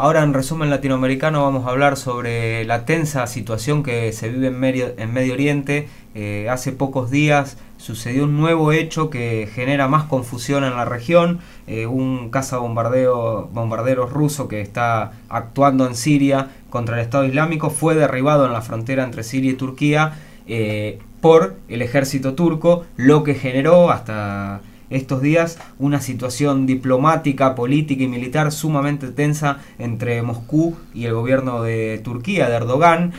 Ahora en resumen latinoamericano vamos a hablar sobre la tensa situación que se vive en Medio Oriente. Hace pocos días sucedió un nuevo hecho que genera más confusión en la región. Un cazabombarderos ruso que está actuando en Siria contra el Estado Islámico fue derribado en la frontera entre Siria y Turquía por el ejército turco, lo que generó hasta estos días una situación diplomática, política y militar sumamente tensa entre Moscú y el gobierno de Turquía, de Erdogan.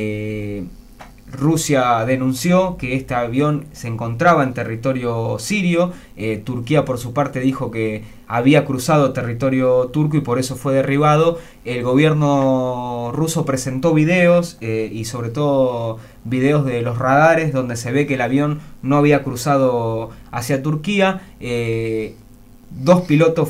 Rusia denunció que este avión se encontraba en territorio sirio. Turquía por su parte dijo que había cruzado territorio turco y por eso fue derribado. El gobierno ruso presentó videos y sobre todo videos de los radares donde se ve que el avión no había cruzado hacia Turquía. Dos pilotos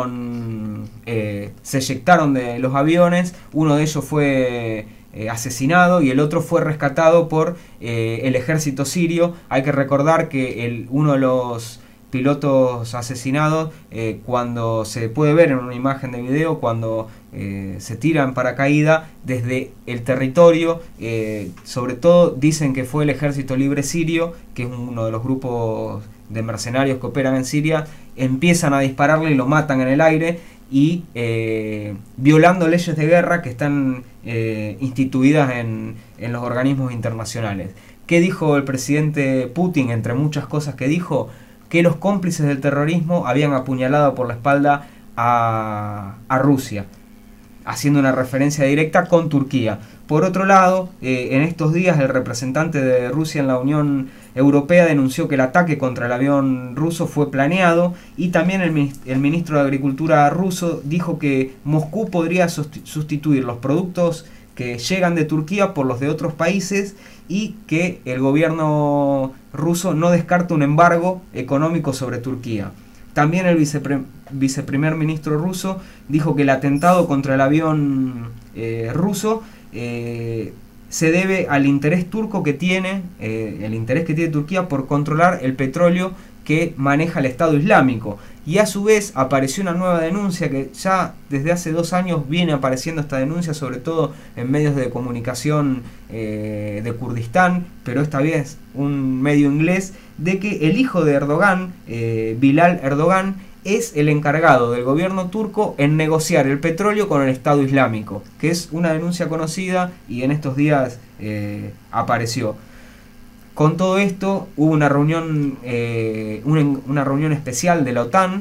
se eyectaron de los aviones. Uno de ellos fue asesinado y el otro fue rescatado por el ejército sirio. Hay que recordar que uno de los pilotos asesinados, cuando se puede ver en una imagen de video, cuando se tira en paracaídas desde el territorio, sobre todo dicen que fue el Ejército Libre Sirio, que es uno de los grupos de mercenarios que operan en Siria, empiezan a dispararle y lo matan en el aire, y violando leyes de guerra que están instituidas en los organismos internacionales. ¿Qué dijo el presidente Putin? Entre muchas cosas que dijo, que los cómplices del terrorismo habían apuñalado por la espalda a Rusia, haciendo una referencia directa con Turquía. Por otro lado, en estos días el representante de Rusia en la Unión Europea denunció que el ataque contra el avión ruso fue planeado, y también el ministro de Agricultura ruso dijo que Moscú podría sustituir los productos que llegan de Turquía por los de otros países, y que el gobierno ruso no descarta un embargo económico sobre Turquía. También el viceprimer ministro ruso dijo que el atentado contra el avión ruso se debe al interés turco que tiene, el interés que tiene Turquía por controlar el petróleo que maneja el Estado Islámico. Y a su vez apareció una nueva denuncia, que ya desde hace 2 años viene apareciendo esta denuncia, sobre todo en medios de comunicación de Kurdistán, pero esta vez un medio inglés, de que el hijo de Erdogan, Bilal Erdogan, es el encargado del gobierno turco en negociar el petróleo con el Estado Islámico, que es una denuncia conocida y en estos días apareció. Con todo esto hubo una reunión especial de la OTAN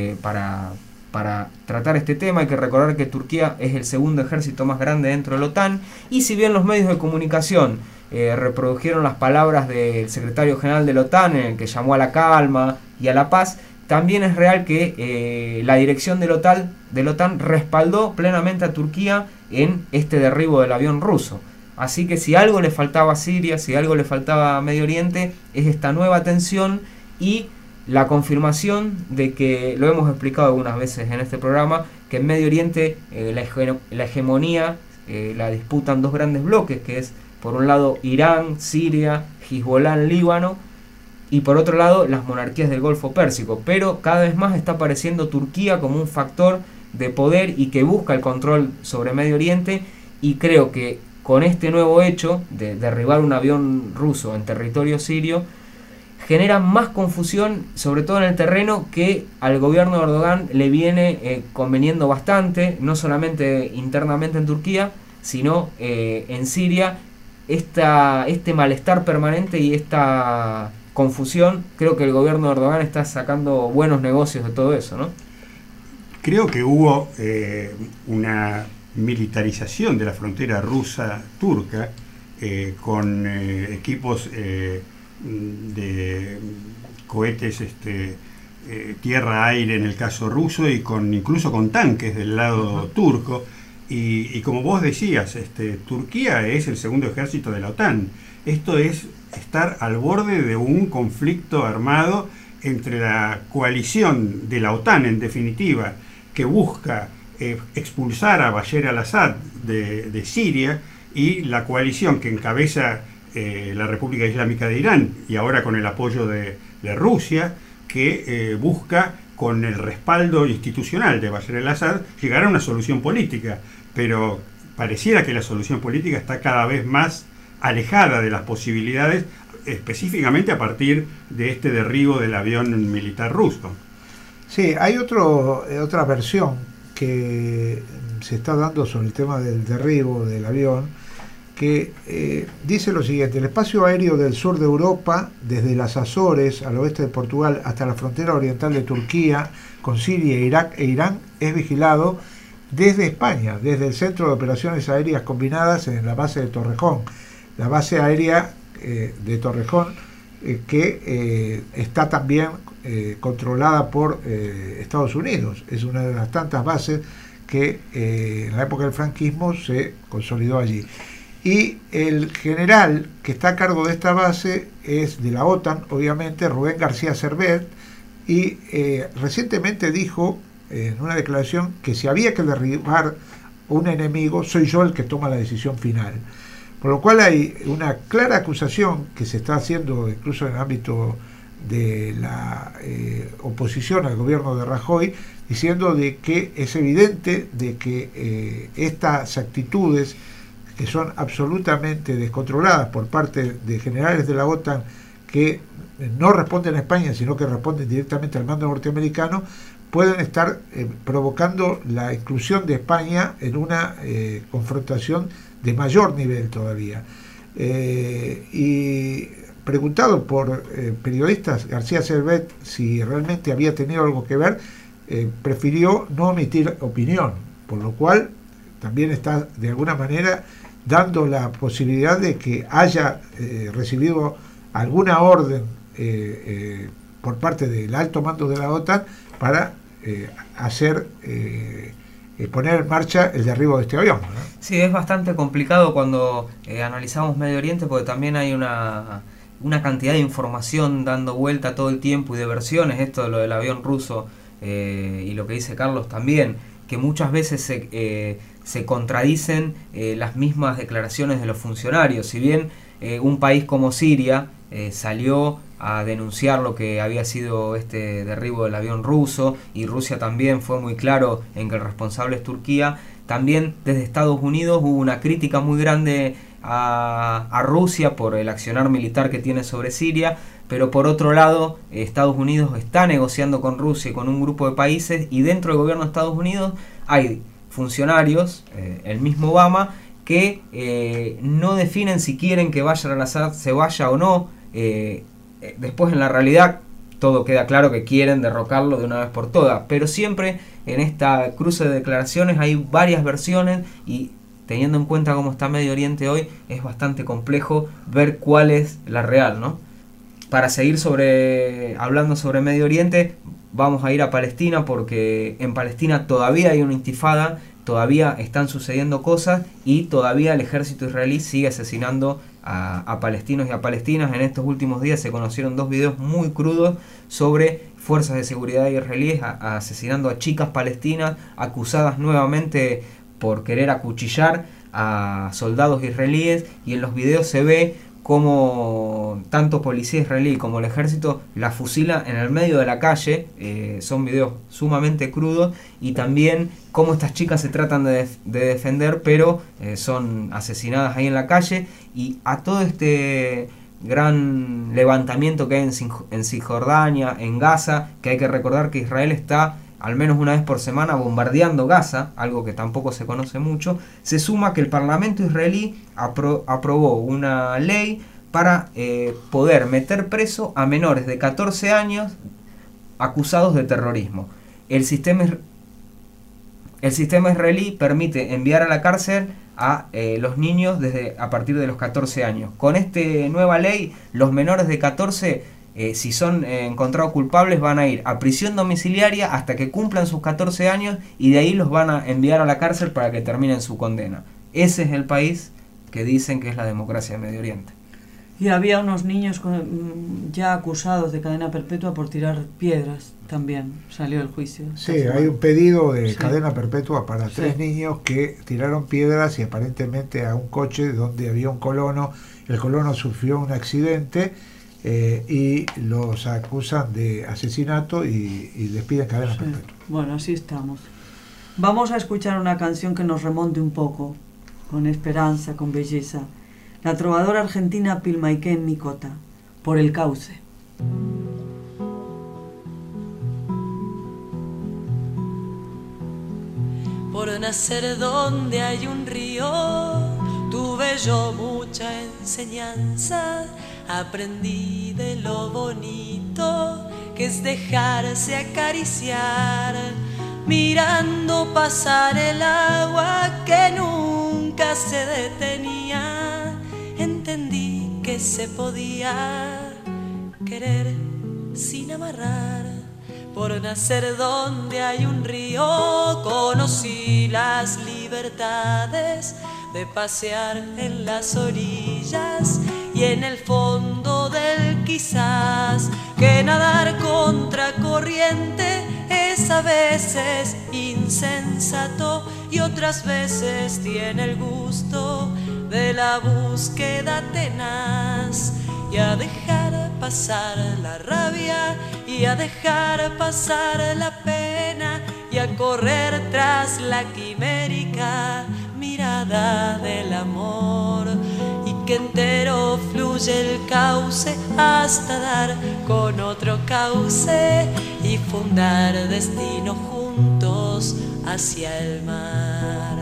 para tratar este tema. Hay que recordar que Turquía es el segundo ejército más grande dentro de la OTAN, y si bien los medios de comunicación reprodujeron las palabras del secretario general de la OTAN, en el que llamó a la calma y a la paz, también es real que la dirección de la OTAN respaldó plenamente a Turquía en este derribo del avión ruso. Así que si algo le faltaba a Siria, si algo le faltaba a Medio Oriente, es esta nueva tensión y la confirmación de que, lo hemos explicado algunas veces en este programa, que en Medio Oriente la hegemonía la disputan 2 grandes bloques, que es por un lado Irán, Siria, Hezbollah en Líbano, y por otro lado las monarquías del Golfo Pérsico. Pero cada vez más está apareciendo Turquía como un factor de poder y que busca el control sobre Medio Oriente, y creo que con este nuevo hecho de derribar un avión ruso en territorio sirio, genera más confusión, sobre todo en el terreno, que al gobierno de Erdogan le viene conveniendo bastante, no solamente internamente en Turquía, sino en Siria. Este malestar permanente y esta confusión, creo que el gobierno de Erdogan está sacando buenos negocios de todo eso, ¿no? Creo que hubo una militarización de la frontera rusa-turca con equipos de cohetes tierra-aire en el caso ruso, y incluso con tanques del lado turco. Y como vos decías, Turquía es el segundo ejército de la OTAN. Esto es estar al borde de un conflicto armado entre la coalición de la OTAN, en definitiva, que busca expulsar a Bashar al-Assad de Siria, y la coalición que encabeza la República Islámica de Irán, y ahora con el apoyo de Rusia, que busca con el respaldo institucional de Bashar al-Assad, llegar a una solución política. Pero pareciera que la solución política está cada vez más alejada de las posibilidades, específicamente a partir de este derribo del avión militar ruso. Sí, hay otra versión que se está dando sobre el tema del derribo del avión, que dice lo siguiente: el espacio aéreo del sur de Europa, desde las Azores al oeste de Portugal hasta la frontera oriental de Turquía con Siria, Irak e Irán, es vigilado desde España, desde el Centro de Operaciones Aéreas Combinadas en la base de Torrejón. La base aérea de Torrejón, que está también controlada por Estados Unidos. Es una de las tantas bases que en la época del franquismo se consolidó allí. Y el general que está a cargo de esta base es de la OTAN, obviamente, Rubén García Servet, y recientemente dijo en una declaración que si había que derribar un enemigo, soy yo el que toma la decisión final. Por lo cual hay una clara acusación que se está haciendo incluso en el ámbito de la oposición al gobierno de Rajoy, diciendo de que es evidente de que estas actitudes, que son absolutamente descontroladas por parte de generales de la OTAN que no responden a España, sino que responden directamente al mando norteamericano, pueden estar provocando la inclusión de España en una confrontación de mayor nivel todavía. Y preguntado por periodistas, García Servet si realmente había tenido algo que ver, prefirió no omitir opinión, por lo cual también está de alguna manera dando la posibilidad de que haya recibido alguna orden por parte del alto mando de la OTAN para poner en marcha el derribo de este avión, ¿no? Sí, es bastante complicado cuando analizamos Medio Oriente, porque también hay una cantidad de información dando vuelta todo el tiempo y de versiones. Esto de lo del avión ruso y lo que dice Carlos también, que muchas veces se contradicen las mismas declaraciones de los funcionarios. Si bien un país como Siria salió a denunciar lo que había sido este derribo del avión ruso, y Rusia también fue muy claro en que el responsable es Turquía, también desde Estados Unidos hubo una crítica muy grande a Rusia por el accionar militar que tiene sobre Siria, pero por otro lado Estados Unidos está negociando con Rusia y con un grupo de países, y dentro del gobierno de Estados Unidos hay funcionarios, el mismo Obama, que no definen si quieren que Bashar al-Assad se vaya o no. Después en la realidad todo queda claro que quieren derrocarlo de una vez por todas, pero siempre en esta cruce de declaraciones hay varias versiones, y teniendo en cuenta cómo está Medio Oriente hoy, es bastante complejo ver cuál es la real, ¿no? Para seguir hablando sobre Medio Oriente, vamos a ir a Palestina, porque en Palestina todavía hay una intifada, todavía están sucediendo cosas, y todavía el ejército israelí sigue asesinando a palestinos y a palestinas. En estos últimos días se conocieron 2 videos muy crudos sobre fuerzas de seguridad israelíes asesinando a chicas palestinas acusadas nuevamente por querer acuchillar a soldados israelíes, y en los videos se ve como tanto policía israelí como el ejército la fusila en el medio de la calle. Son videos sumamente crudos, y también cómo estas chicas se tratan de defender, pero son asesinadas ahí en la calle. Y a todo este gran levantamiento que hay en Cisjordania, en Gaza, que hay que recordar que Israel está al menos una vez por semana bombardeando Gaza, algo que tampoco se conoce mucho, se suma que el Parlamento israelí aprobó una ley para poder meter preso a menores de 14 años acusados de terrorismo. El sistema israelí permite enviar a la cárcel a los niños a partir de los 14 años. Con esta nueva ley, los menores de 14 si son encontrados culpables, van a ir a prisión domiciliaria hasta que cumplan sus 14 años, y de ahí los van a enviar a la cárcel para que terminen su condena. Ese es el país que dicen que es la democracia de Medio Oriente. Y había unos niños ya acusados de cadena perpetua por tirar piedras, también salió el juicio. Sí, hay un pedido de cadena perpetua para 3 niños que tiraron piedras y aparentemente a un coche donde había un colono. El colono sufrió un accidente y los acusan de asesinato y les piden cadena perpetua. Bueno, así estamos. Vamos a escuchar una canción que nos remonte un poco, con esperanza, con belleza. La trovadora argentina Pilmaiquén Micota, Por el cauce. Por nacer donde hay un río, tuve yo mucha enseñanza. Aprendí de lo bonito que es dejarse acariciar, mirando pasar el agua que nunca se detenía. Entendí que se podía querer sin amarrar. Por nacer donde hay un río, conocí las libertades de pasear en las orillas y en el fondo del quizás, que nadar contra corriente es a veces insensato y otras veces tiene el gusto de la búsqueda tenaz. Y a dejar pasar la rabia, y a dejar pasar la pena, y a correr tras la quimérica mirada del amor, y que entero fluye el cauce hasta dar con otro cauce y fundar destino juntos hacia el mar.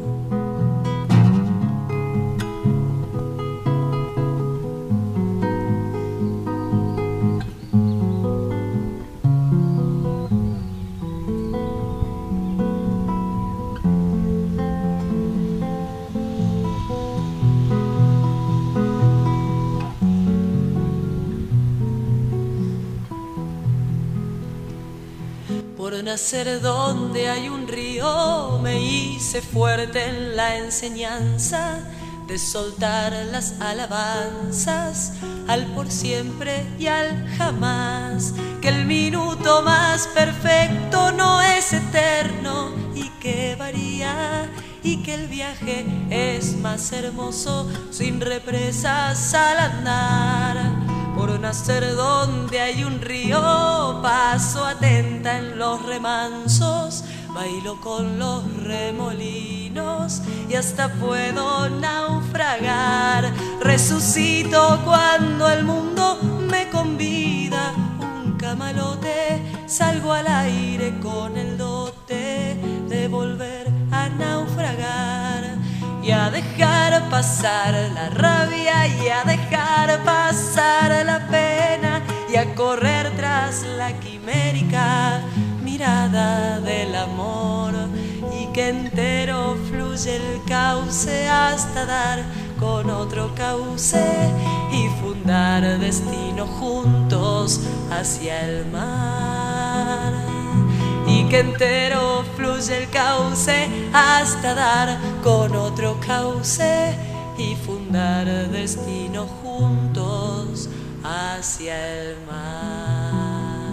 Por nacer donde hay un río, me hice fuerte en la enseñanza de soltar las alabanzas al por siempre y al jamás, que el minuto más perfecto no es eterno y que varía, y que el viaje es más hermoso sin represas al andar. Por nacer donde hay un río, paso atenta en los remansos, bailo con los remolinos y hasta puedo naufragar. Resucito cuando el mundo me convida un camalote, salgo al aire con el dote de volver a naufragar. Y a dejar pasar la rabia, y a dejar pasar la pena, y a correr tras la quimérica mirada del amor, y que entero fluye el cauce hasta dar con otro cauce y fundar destino juntos hacia el mar. Y que entero fluye el cauce hasta dar con otro cauce y fundar destino juntos hacia el mar.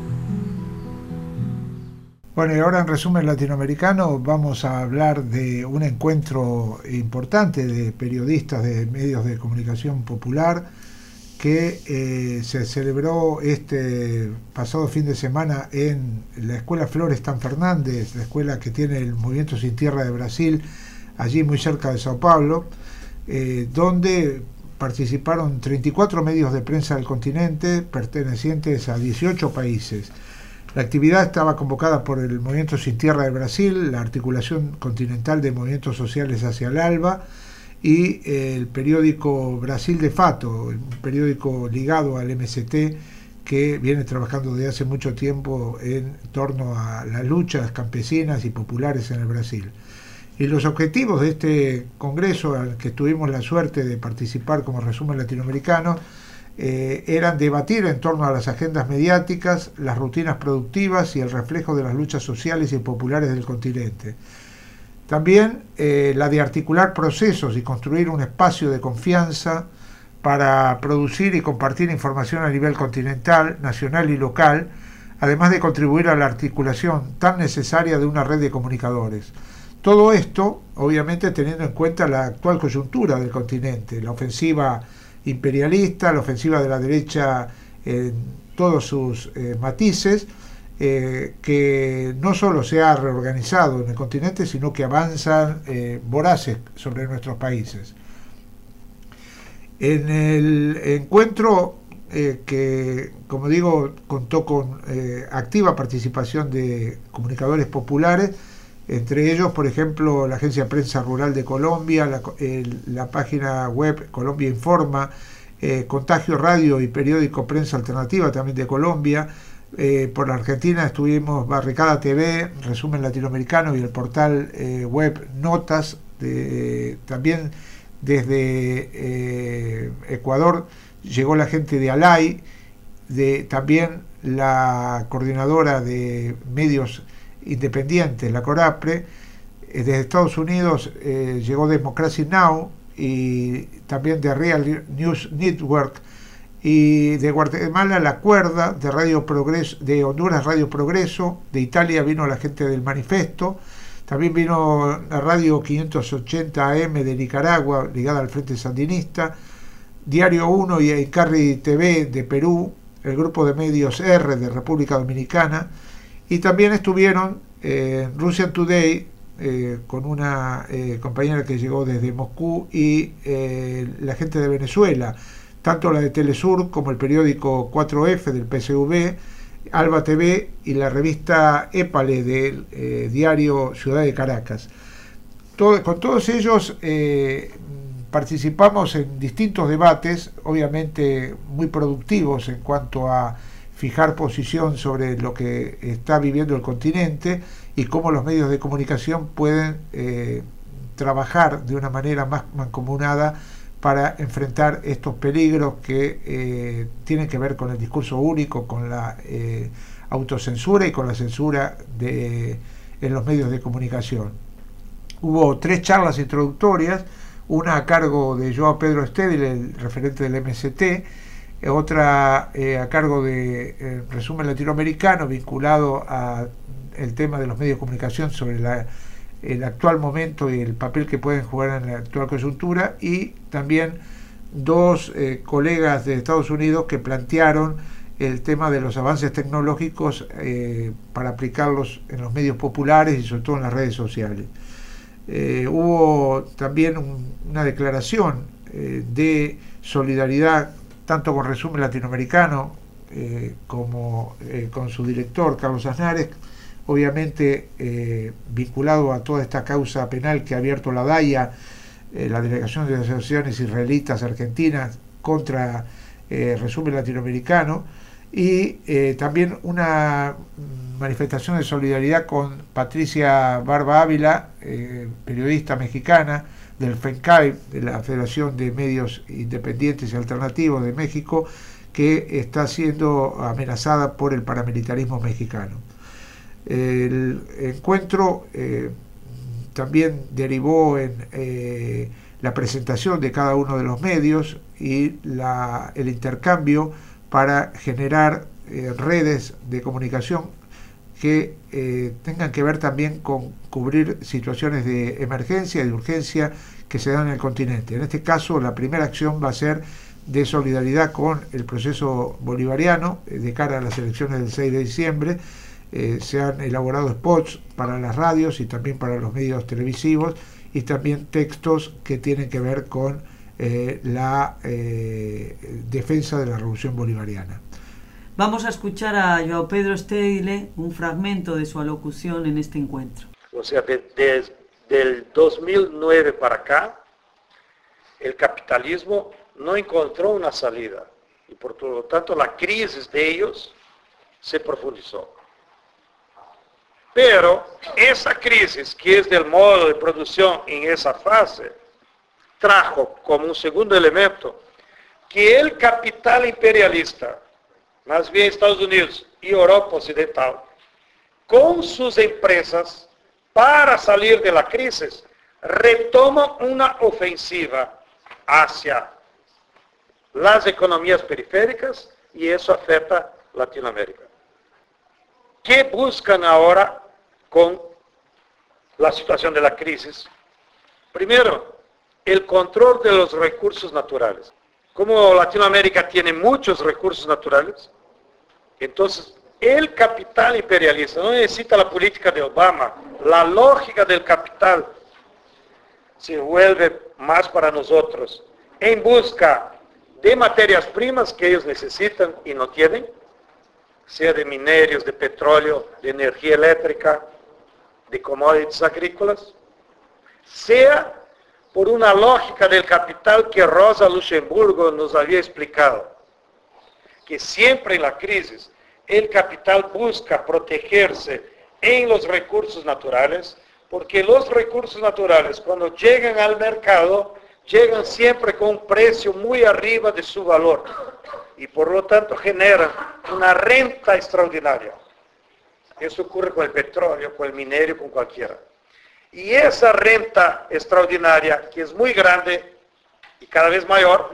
Bueno, y ahora en resumen latinoamericano vamos a hablar de un encuentro importante de periodistas de medios de comunicación popular que se celebró este pasado fin de semana en la Escuela Florestan Fernández, la escuela que tiene el Movimiento Sin Tierra de Brasil, allí muy cerca de Sao Paulo, donde participaron 34 medios de prensa del continente pertenecientes a 18 países. La actividad estaba convocada por el Movimiento Sin Tierra de Brasil, la Articulación Continental de Movimientos Sociales hacia el ALBA, y el periódico Brasil de Fato, un periódico ligado al MST que viene trabajando desde hace mucho tiempo en torno a las luchas campesinas y populares en el Brasil. Y los objetivos de este congreso, al que tuvimos la suerte de participar como resumen latinoamericano, eran debatir en torno a las agendas mediáticas, las rutinas productivas y el reflejo de las luchas sociales y populares del continente. También la de articular procesos y construir un espacio de confianza para producir y compartir información a nivel continental, nacional y local, además de contribuir a la articulación tan necesaria de una red de comunicadores. Todo esto, obviamente, teniendo en cuenta la actual coyuntura del continente, la ofensiva imperialista, la ofensiva de la derecha en todos sus matices, que no solo se ha reorganizado en el continente, sino que avanzan voraces sobre nuestros países. En el encuentro, que, como digo, contó con activa participación de comunicadores populares, entre ellos, por ejemplo, la Agencia Prensa Rural de Colombia, la página web Colombia Informa, Contagio Radio y periódico Prensa Alternativa también de Colombia. Por la Argentina estuvimos Barricada TV, Resumen Latinoamericano y el portal web Notas. También desde Ecuador llegó la gente de ALAI, también la coordinadora de medios independientes, la CORAPRE. Desde Estados Unidos llegó Democracy Now! Y también de Real News Network, y de Guatemala La Cuerda, de Radio Progreso, de Honduras Radio Progreso, de Italia vino la gente del Manifesto, también vino la Radio 580 AM de Nicaragua, ligada al Frente Sandinista, Diario 1 y Icarri TV de Perú, el grupo de medios R de República Dominicana, y también estuvieron Russian Today, con una compañera que llegó desde Moscú, y la gente de Venezuela, tanto la de Telesur como el periódico 4F del PSV, Alba TV y la revista Épale del diario Ciudad de Caracas. Con todos ellos participamos en distintos debates, obviamente muy productivos en cuanto a fijar posición sobre lo que está viviendo el continente y cómo los medios de comunicación pueden trabajar de una manera más mancomunada para enfrentar estos peligros que tienen que ver con el discurso único, con la autocensura y con la censura en los medios de comunicación. Hubo 3 charlas introductorias, una a cargo de Joao Pedro Stedil, el referente del MST, otra a cargo de Resumen Latinoamericano, vinculado a el tema de los medios de comunicación sobre el actual momento y el papel que pueden jugar en la actual coyuntura, y también 2 colegas de Estados Unidos que plantearon el tema de los avances tecnológicos para aplicarlos en los medios populares y sobre todo en las redes sociales. Hubo también una declaración de solidaridad tanto con Resumen Latinoamericano como con su director, Carlos Aznares, obviamente vinculado a toda esta causa penal que ha abierto la DAIA, la Delegación de Asociaciones Israelitas Argentinas, contra Resumen Latinoamericano, y también una manifestación de solidaridad con Patricia Barba Ávila, periodista mexicana del FENCAI, de la Federación de Medios Independientes y Alternativos de México, que está siendo amenazada por el paramilitarismo mexicano. El encuentro también derivó en la presentación de cada uno de los medios y el intercambio para generar redes de comunicación que tengan que ver también con cubrir situaciones de emergencia y de urgencia que se dan en el continente. En este caso, la primera acción va a ser de solidaridad con el proceso bolivariano de cara a las elecciones del 6 de diciembre. Se han elaborado spots para las radios y también para los medios televisivos, y también textos que tienen que ver con la defensa de la revolución bolivariana. Vamos a escuchar a Joao Pedro Stedile, un fragmento de su alocución en este encuentro. O sea, desde el 2009 para acá, el capitalismo no encontró una salida y por lo tanto la crisis de ellos se profundizó. Pero esa crisis, que es del modo de producción en esa fase, trajo como un segundo elemento que el capital imperialista, más bien Estados Unidos y Europa Occidental, con sus empresas, para salir de la crisis, retoman una ofensiva hacia las economías periféricas, y eso afecta a Latinoamérica. ¿Qué buscan ahora con la situación de la crisis? Primero, el control de los recursos naturales. como Latinoamérica tiene muchos recursos naturales, entonces el capital imperialista no necesita la política de Obama, la lógica del capital se vuelve más para nosotros en busca de materias primas que ellos necesitan y no tienen, sea de minerios, de petróleo, de energía eléctrica, de commodities agrícolas, sea por una lógica del capital que Rosa Luxemburgo nos había explicado, que siempre en la crisis el capital busca protegerse en los recursos naturales, porque los recursos naturales cuando llegan al mercado, llegan siempre con un precio muy arriba de su valor y por lo tanto generan una renta extraordinaria. Eso ocurre con el petróleo, con el minerio, con cualquiera. Y esa renta extraordinaria, que es muy grande y cada vez mayor,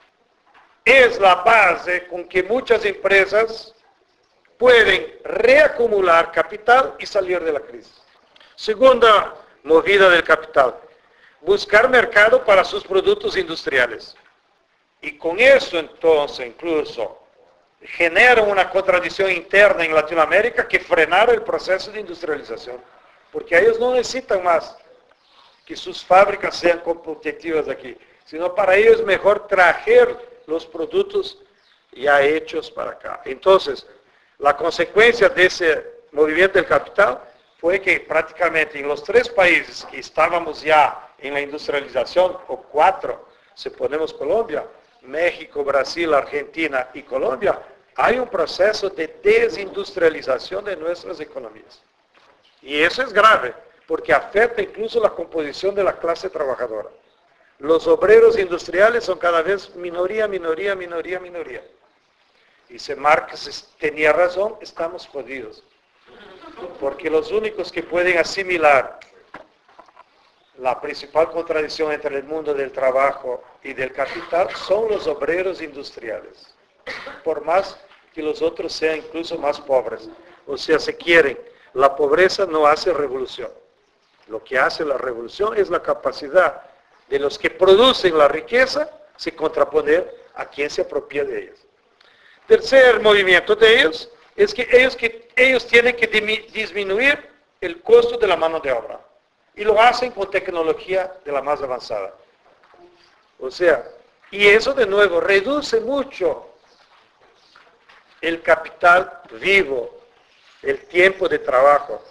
es la base con que muchas empresas pueden reacumular capital y salir de la crisis. Segunda movida del capital, buscar mercado para sus productos industriales. Y con eso entonces incluso genera una contradicción interna en Latinoamérica que frenar el proceso de industrialización. Porque ellos no necesitan más que sus fábricas sean competitivas aquí, sino para ellos es mejor traer los productos ya hechos para acá. Entonces, la consecuencia de ese movimiento del capital fue que prácticamente en los 3 países que estábamos ya en la industrialización, o 4, si ponemos Colombia, México, Brasil, Argentina y Colombia, hay un proceso de desindustrialización de nuestras economías. Y eso es grave, porque afecta incluso la composición de la clase trabajadora. Los obreros industriales son cada vez minoría. Y si Marx tenía razón, estamos jodidos. Porque los únicos que pueden asimilar la principal contradicción entre el mundo del trabajo y del capital son los obreros industriales. Por más que los otros sean incluso más pobres. O sea, si quieren, la pobreza no hace revolución. Lo que hace la revolución es la capacidad de los que producen la riqueza se contraponer a quien se apropia de ellas. Tercer movimiento de ellos es que ellos tienen que disminuir el costo de la mano de obra. Y lo hacen con tecnología de la más avanzada. O sea, y eso de nuevo reduce mucho el capital vivo, el tiempo de trabajo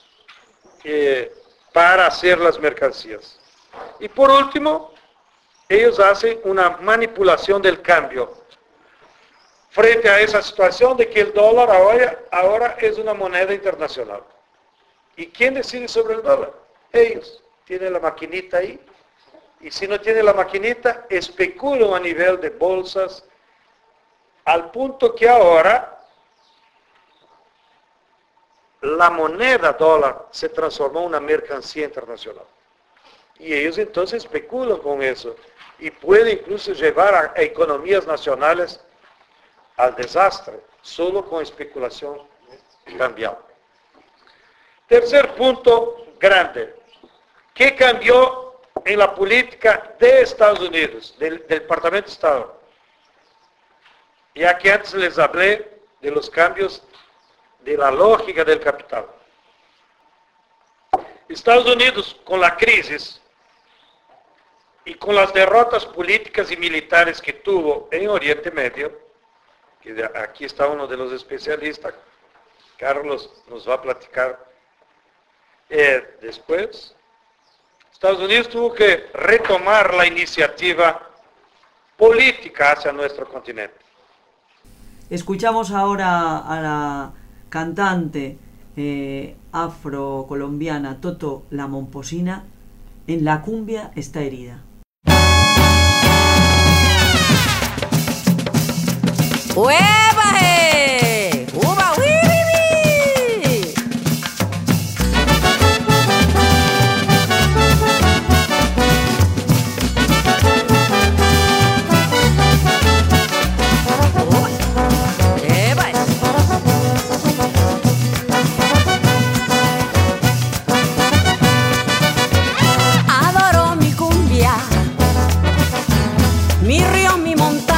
para hacer las mercancías. Y por último, ellos hacen una manipulación del cambio. Frente a esa situación de que el dólar ahora es una moneda internacional. ¿Y quién decide sobre el dólar? Ellos. Tienen la maquinita ahí. Y si no tienen la maquinita, especulan a nivel de bolsas, al punto que ahora la moneda dólar se transformó en una mercancía internacional. Y ellos entonces especulan con eso. Y puede incluso llevar a economías nacionales al desastre, solo con especulación cambial. Tercer punto grande. ¿Qué cambió en la política de Estados Unidos, del Departamento de Estado? Ya que antes les hablé de los cambios de la lógica del capital. Estados Unidos, con la crisis y con las derrotas políticas y militares que tuvo en Oriente Medio, que aquí está uno de los especialistas, Carlos nos va a platicar después. Estados Unidos tuvo que retomar la iniciativa política hacia nuestro continente. Escuchamos ahora a la cantante afrocolombiana Toto La Momposina en La cumbia está herida. ¡Ueva, ¡Uba, uy, Adoro mi cumbia, mi río, mi montaña.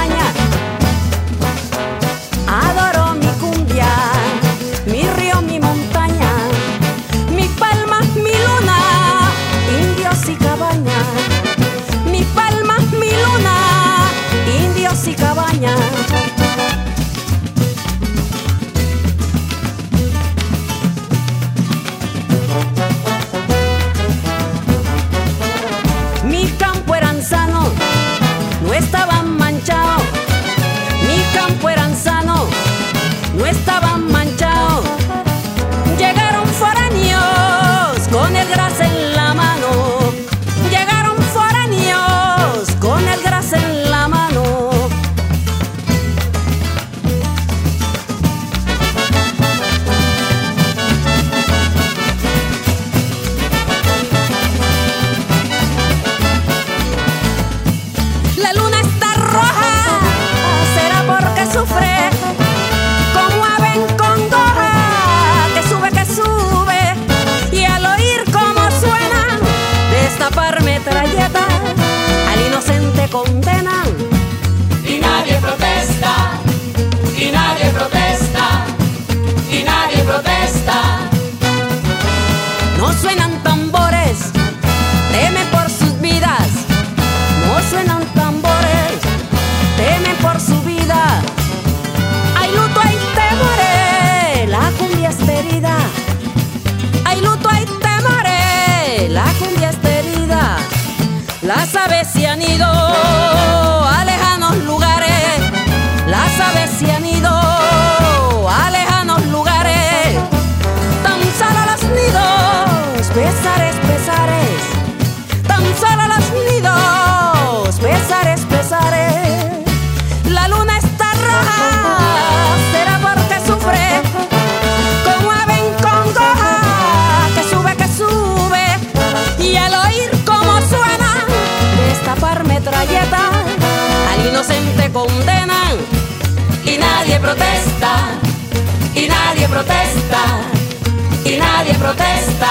protesta. No suenan tambores, temen por sus vidas. No suenan tambores, temen por su vida. Hay luto, hay temores, la cumbia está herida. Hay luto, hay temores, la cumbia está herida. Las aves se han ido a lejanos lugares. Las aves se han ido a lejanos lugares. Tan solo los nidos, pesares, pesares. Tan solo los nidos, pesares, pesares. La luna está roja, será porque sufre. Como ave en congoja, que sube. Y al oír cómo suena destapar metralleta, al inocente condenan. Y nadie protesta, y nadie protesta, y nadie protesta.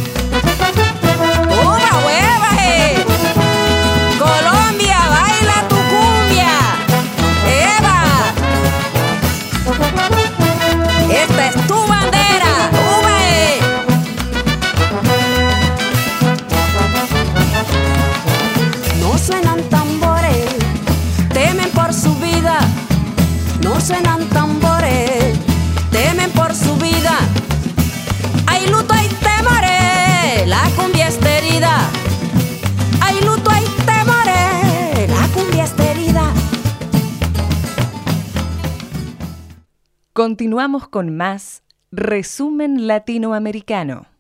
¡Uva, hueva, Colombia, baila tu cumbia! ¡Eva! Esta es tu bandera, ¡uva! No suenan tambores, temen por su vida. No suenan tambores, temen por su vida. Hay luto, hay temores, la cumbia está herida. Hay luto, hay temores, la cumbia está herida. Continuamos con más Resumen Latinoamericano.